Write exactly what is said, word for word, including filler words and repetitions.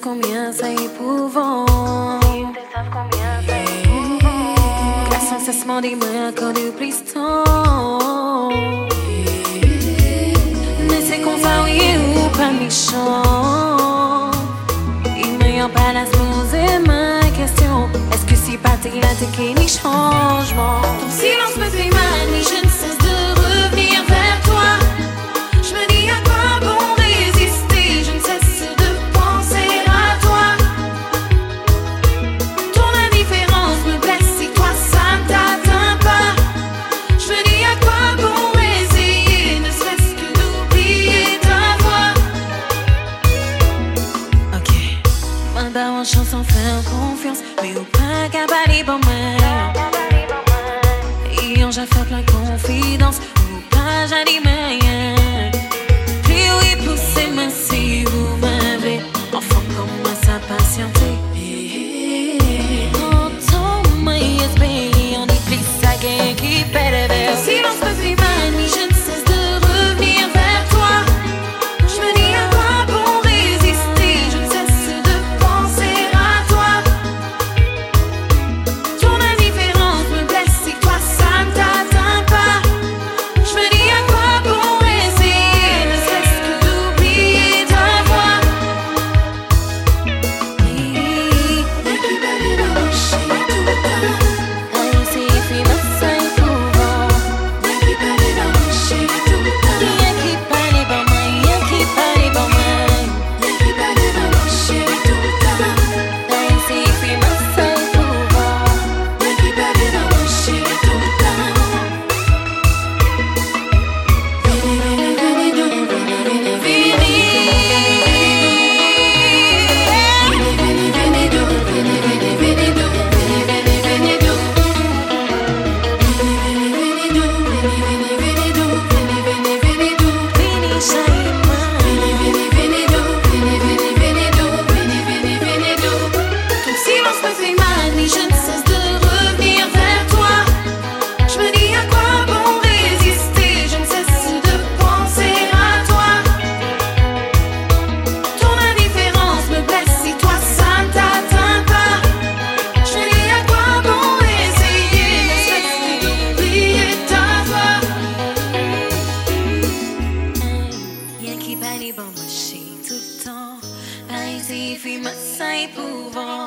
combien c'est éprouvant. Grâce à cessement des moyens connus plus temps. Mais c'est qu'on va oui ou pas méchant. Il n'y a pas la se poser ma question. Est-ce que si pas t'es là t'es qu'il y a changement? Ton silence me fait mal, mais je ne cesse de revenir vers toi. Je me dis à quoi bon résister, je ne cesse de penser à toi. Ton indifférence me blesse, si toi ça ne t'atteint pas. Je me dis à quoi bon essayer, ne serait-ce que d'oublier ta voix. Ok, manda en chance sans faire confiance, mais ou pas cabaret bon main. Et on j'ai fait plein confidence, ou pas j'ai dit rien. Plus oui, plus c'est ma si vous m'avez. Enfin, comment ça patienter? Quand on m'a espéré, on est plus ça qui perd. Le silence me fait mal, mais je ne cesse de revenir vers toi. Je me dis à quoi bon résister, je ne cesse de penser à toi. Ton indifférence me blesse, si toi ça ne t'atteint pas. Je me dis à quoi bon essayer, ne serait-ce que d'oublier ta voix. Mais qui va aller dans le chien tout le temps. Ainsi finit ça éprouvant. Mais qui va aller dans le chien tout le temps. Y'a qui parle bon main, y'a qui parle bon main. Mais qui va aller dans le chien tout le temps. Ainsi finit ça éprouvant. Mais qui va aller dans le chien tout le temps. Ton silence me fait mal, mais je ne cesse de revenir vers toi. Je me dis à quoi bon résister, je ne cesse de penser à toi. Ton indifférence me blesse, si toi ça ne t'atteint pas. Je me dis à quoi bon essayer, ne serait-ce que d'oublier ta voix. Y'a qui parle bon marché tout le temps. Ainsi fait ma ça éprouvant.